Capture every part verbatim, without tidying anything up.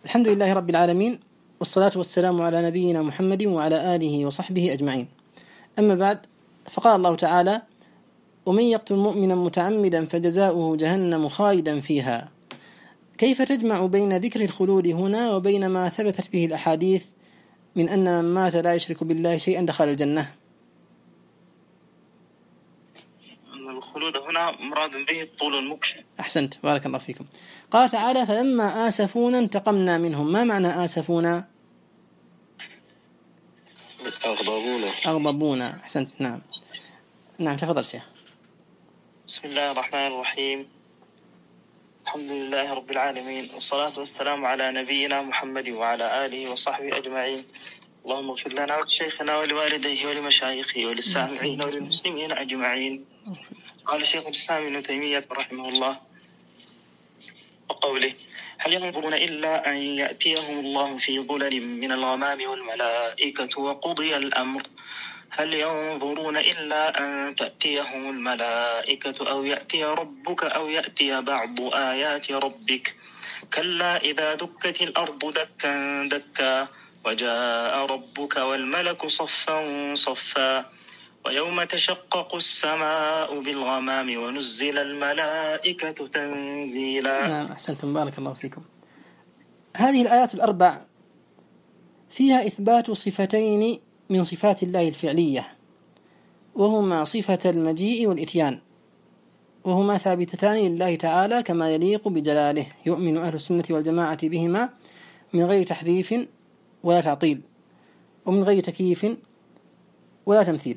الحمد لله رب العالمين، والصلاة والسلام على نبينا محمد وعلى آله وصحبه أجمعين. أما بعد، فقال الله تعالى: ومن يقتل مؤمنا متعمدا فجزاؤه جهنم خالدا فيها. كيف تجمع بين ذكر الخلود هنا وبين ما ثبتت به الأحاديث من أن من مات لا يشرك بالله شيئا دخل الجنة؟ الخلود هنا مراد به الطول المكش. أحسنت، بارك الله فيكم. قال تعالى: فلما آسفونا انتقمنا منهم. ما معنى آسفونا؟ أغضبونا. أغضبونا، أحسنت. نعم نعم تفضل شيخ. بسم الله الرحمن الرحيم. الحمد لله رب العالمين، والصلاة والسلام على نبينا محمد وعلى آله وصحبه أجمعين. اللهم اغفر لنا ولشيخنا ولوالديه ولمشايخه وللسامعين وللمسلمين أجمعين. قال شيخ الإسلام ابن تيمية رحمه الله وقوله: هل ينظرون إلا أن يأتيهم الله في ظلل من الغمام والملائكة وقضي الأمر. هل ينظرون إلا أن تأتيهم الملائكة أو يأتي ربك أو يأتي بعض آيات ربك. كلا إذا دكت الأرض دكا دكا وجاء ربك والملك صفا صفا ويوم تشقق السماء بالغمام ونزل الملائكة تنزيلا. نعم أحسنتم، بارك الله فيكم. هذه الآيات الأربع فيها إثبات صفتين من صفات الله الفعلية، وهما صفة المجيء والإتيان، وهما ثابتتان لله تعالى كما يليق بجلاله. يؤمن أهل السنة والجماعة بهما من غير تحريف ولا تعطيل، ومن غير تكييف ولا تمثيل.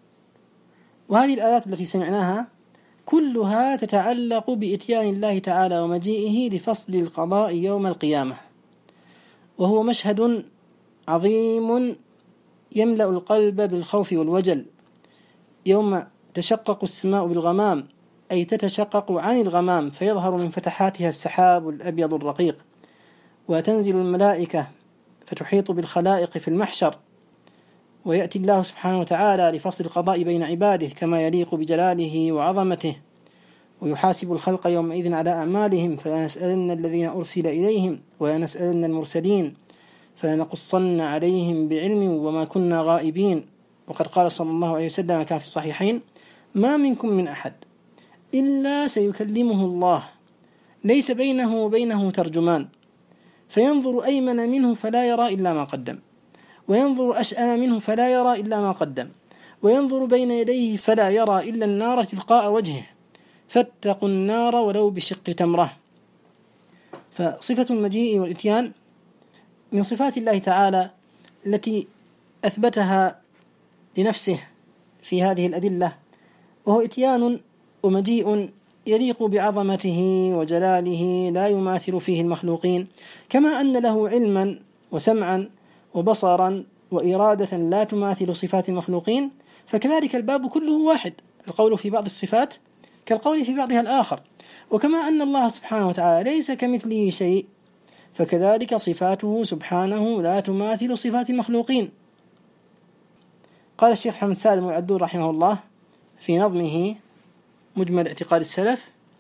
وهذه الآيات التي سمعناها كلها تتعلق بإتيان الله تعالى ومجيئه لفصل القضاء يوم القيامة، وهو مشهد عظيم يملأ القلب بالخوف والوجل. يوم تشقق السماء بالغمام، أي تتشقق عن الغمام فيظهر من فتحاتها السحاب الأبيض الرقيق، وتنزل الملائكة فتحيط بالخلائق في المحشر، ويأتي الله سبحانه وتعالى لفصل القضاء بين عباده كما يليق بجلاله وعظمته، ويحاسب الخلق يومئذ على أعمالهم، فلنسألن الذين أرسل إليهم ولنسألن المرسلين فلنقصن عليهم بعلم وما كنا غائبين. وقد قال صلى الله عليه وسلم كان في الصحيحين: ما منكم من أحد إلا سيكلمه الله ليس بينه وبينه ترجمان، فينظر أيمن منه فلا يرى إلا ما قدم، وينظر أشأم منه فلا يرى إلا ما قدم، وينظر بين يديه فلا يرى إلا النار تلقاء وجهه، فاتقوا النار ولو بشق تمرة. فصفة المجيء والإتيان من صفات الله تعالى التي أثبتها لنفسه في هذه الأدلة، وهو إتيان ومجيء يليق بعظمته وجلاله لا يماثل فيه المخلوقين، كما أن له علما وسمعا وبصرا وإرادة لا تماثل صفات المخلوقين، فكذلك الباب كله واحد، القول في بعض الصفات كالقول في بعضها الآخر. وكما أن الله سبحانه وتعالى ليس كمثله شيء، فكذلك صفاته سبحانه لا تماثل صفات المخلوقين. قال الشيخ محمد سالم العدول رحمه الله في نظمه مجمل اعتقاد السلف: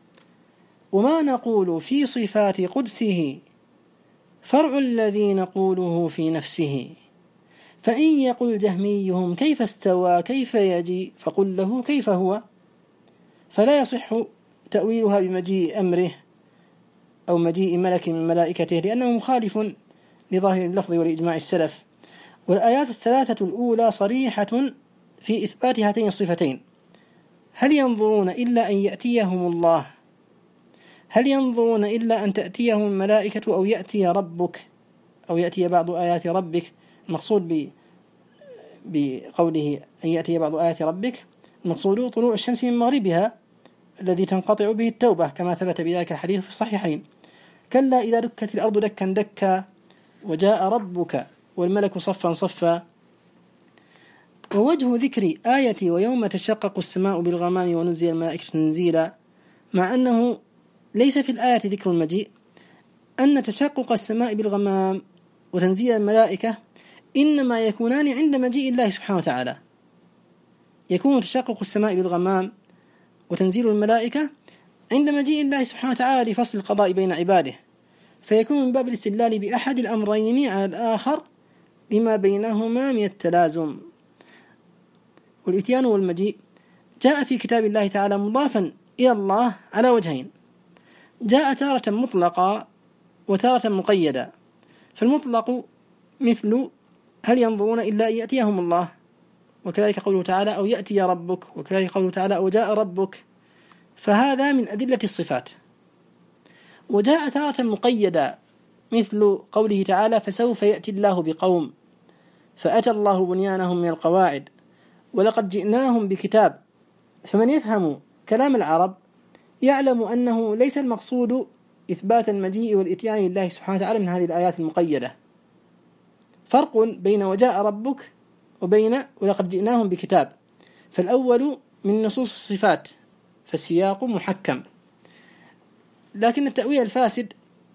وما نقول في صفات قدسه فرع الذي نقوله في نفسه، فإن يقل جهميهم كيف استوى كيف يجي فقل له كيف هو، فلا يصح تأويلها بمجيء أمره أو مجيء ملك من ملائكته، لأنه مخالف لظاهر اللفظ ولإجماع السلف. والآيات الثلاثة الأولى صريحة في إثبات هاتين الصفتين: هل ينظرون إلا أن يأتيهم الله، هل ينظرون إلا أن تأتيهم الملائكة أو يأتي ربك أو يأتي بعض آيات ربك. المقصود بقوله أن يأتي بعض آيات ربك المقصود طلوع الشمس من مغربها الذي تنقطع به التوبة، كما ثبت بذلك الحديث في الصحيحين: كلا إذا دكت الأرض دكا دكا وجاء ربك والملك صفا صفا. ووجه ذكر آية ويوم تشقق السماء بالغمام ونزل الملائكة تنزيلا، مع أنه ليس في الآية ذكر المجيء، أن تشقق السماء بالغمام وتنزيل الملائكة إنما يكونان عند مجيء الله سبحانه وتعالى. يكون تشقق السماء بالغمام وتنزيل الملائكة عند مجيء الله سبحانه وتعالى لفصل القضاء بين عباده، فيكون من باب الاستدلال بأحد الأمرين على الآخر لما بينهما من التلازم. والإتيان والمجيء جاء في كتاب الله تعالى مضافا إلى الله على وجهين: جاء تارة مطلقا وتارة مقيدا. فالمطلق مثل هل ينظرون إلا أن يأتيهم الله، وكذلك قوله تعالى أو يأتي ربك، وكذلك قوله تعالى أو جاء ربك، فهذا من أدلة الصفات. وجاء تارة مقيدا مثل قوله تعالى فسوف يأتي الله بقوم، فأتى الله بنيانهم من القواعد، ولقد جئناهم بكتاب. فمن يفهم كلام العرب يعلم أنه ليس المقصود إثبات المجيء والإتيان لله سبحانه وتعالى من هذه الآيات المقيدة. فرق بين وجاء ربك وبين ولقد جئناهم بكتاب. فالأول من نصوص الصفات فالسياق محكم، لكن التأويل الفاسد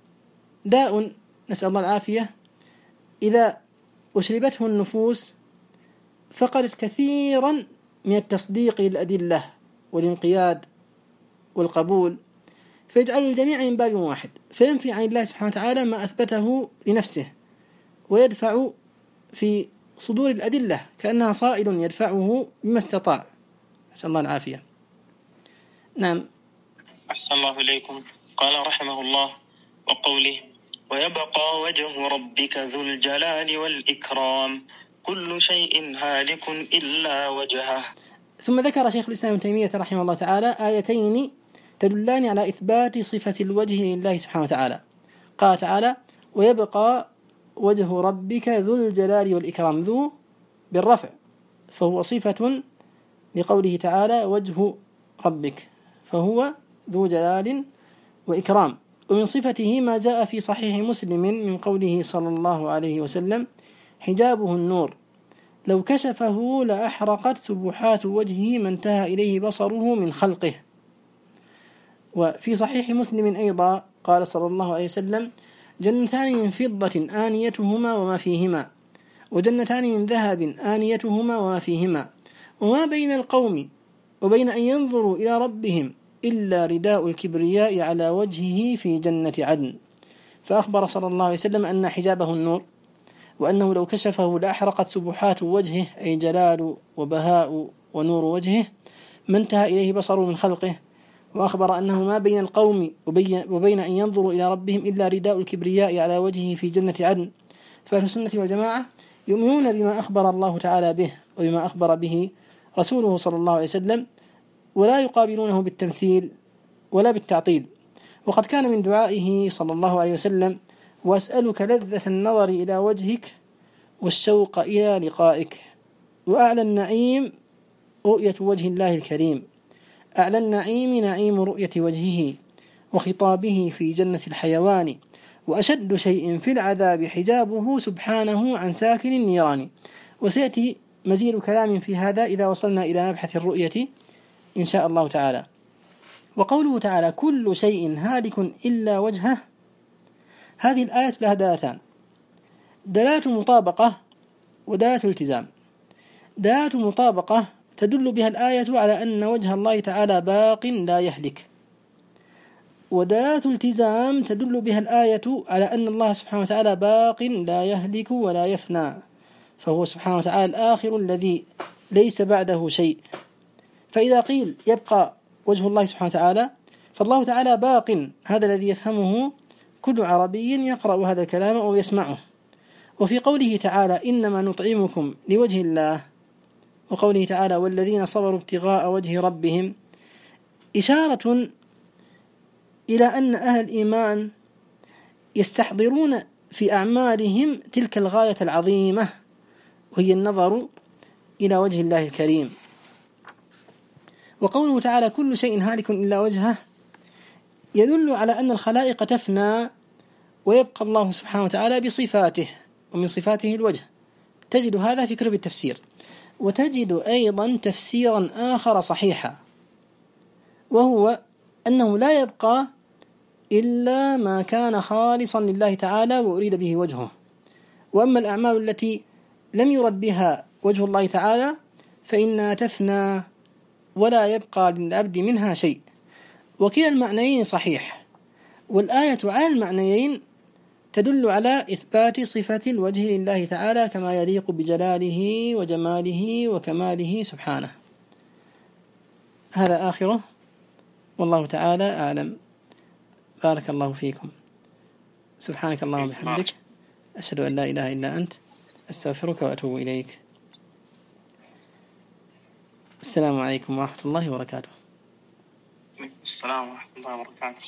داء نسأل الله العافية إذا أشربته النفوس فقدت كثيرا من التصديق للأدلة والانقياد والقبول، فيجعل الجميع من باب واحد، فينفي عن الله سبحانه وتعالى ما أثبته لنفسه، ويدفع في صدور الأدلة كأنها صائل يدفعه بما استطاع. نسأل الله العافية. نعم. أحسن الله إليكم. قال رحمه الله: وقوله ويبقى وجه ربك ذو الجلال والإكرام كل شيء هالك إلا وجهه. ثم ذكر شيخ الإسلام ابن تيمية رحمه الله تعالى آيتين تدلان على إثبات صفة الوجه لله سبحانه وتعالى. قال تعالى ويبقى وجه ربك ذو الجلال والإكرام، ذو بالرفع فهو صفة لقوله تعالى وجه ربك، فهو ذو جلال وإكرام. ومن صفته ما جاء في صحيح مسلم من قوله صلى الله عليه وسلم حجابه النور لو كشفه لأحرقت سبحات وجهه ما انتهى إليه بصره من خلقه. وفي صحيح مسلم أيضا قال صلى الله عليه وسلم جنتان من فضة آنيتهما وما فيهما، وجنتان من ذهب آنيتهما وما فيهما، وما بين القوم وبين أن ينظروا إلى ربهم إلا رداء الكبرياء على وجهه في جنة عدن. فأخبر صلى الله عليه وسلم أن حجابه النور، وأنه لو كشفه لأحرقت سبحات وجهه أي جلال وبهاء ونور وجهه ما انتهى إليه بصره من خلقه. وأخبر أنه ما بين القوم وبين أن ينظروا إلى ربهم إلا رداء الكبرياء على وجهه في جنة عدن. فأهل السنة والجماعة يؤمنون بما أخبر الله تعالى به وبما أخبر به رسوله صلى الله عليه وسلم، ولا يقابلونه بالتمثيل ولا بالتعطيل. وقد كان من دعائه صلى الله عليه وسلم وأسألك لذة النظر إلى وجهك والشوق إلى لقائك. وأعلى النعيم رؤية وجه الله الكريم، أعلى النعيم نعيم رؤية وجهه وخطابه في جنة الحيوان، وأشد شيء في العذاب حجابه سبحانه عن ساكن النيران. وسيأتي مزيد كلام في هذا إذا وصلنا إلى مبحث الرؤية إن شاء الله تعالى. وقوله تعالى كل شيء هالك إلا وجهه، هذه الآية لها دلالتان: دلالة مطابقة ودلالة التزام. دلالة مطابقة تدل بها الآية على أن وجه الله تعالى باق لا يهلك، ودلالة التزام تدل بها الآية على أن الله سبحانه وتعالى باق لا يهلك ولا يفنى، فهو سبحانه وتعالى الآخر الذي ليس بعده شيء. فإذا قيل يبقى وجه الله سبحانه وتعالى فالله تعالى باق، هذا الذي يفهمه كل عربي يقرأ هذا الكلام أو يسمعه. وفي قوله تعالى إنما نطعمكم لوجه الله، وقوله تعالى والذين صبروا ابتغاء وجه ربهم، إشارة إلى أن أهل الإيمان يستحضرون في أعمالهم تلك الغاية العظيمة، وهي النظر إلى وجه الله الكريم. وقوله تعالى كل شيء هالك إلا وجهه يدل على أن الخلائق تفنى ويبقى الله سبحانه وتعالى بصفاته، ومن صفاته الوجه. تجد هذا في كتب التفسير. وتجد أيضا تفسيرا آخر صحيحا، وهو أنه لا يبقى إلا ما كان خالصا لله تعالى وأريد به وجهه. وأما الأعمال التي لم يرد بها وجه الله تعالى فإنها تفنى ولا يبقى للعبد منها شيء. وكلا المعنيين صحيح، والآية على المعنيين تدل على إثبات صفة الوجه لله تعالى كما يليق بجلاله وجماله وكماله سبحانه. هذا آخره، والله تعالى أعلم. بارك الله فيكم. سبحانك اللهم وبحمدك، أشهد أن لا إله إلا أنت، أستغفرك وأتوب إليك. السلام عليكم ورحمة الله وبركاته. السلام ورحمة الله وبركاته.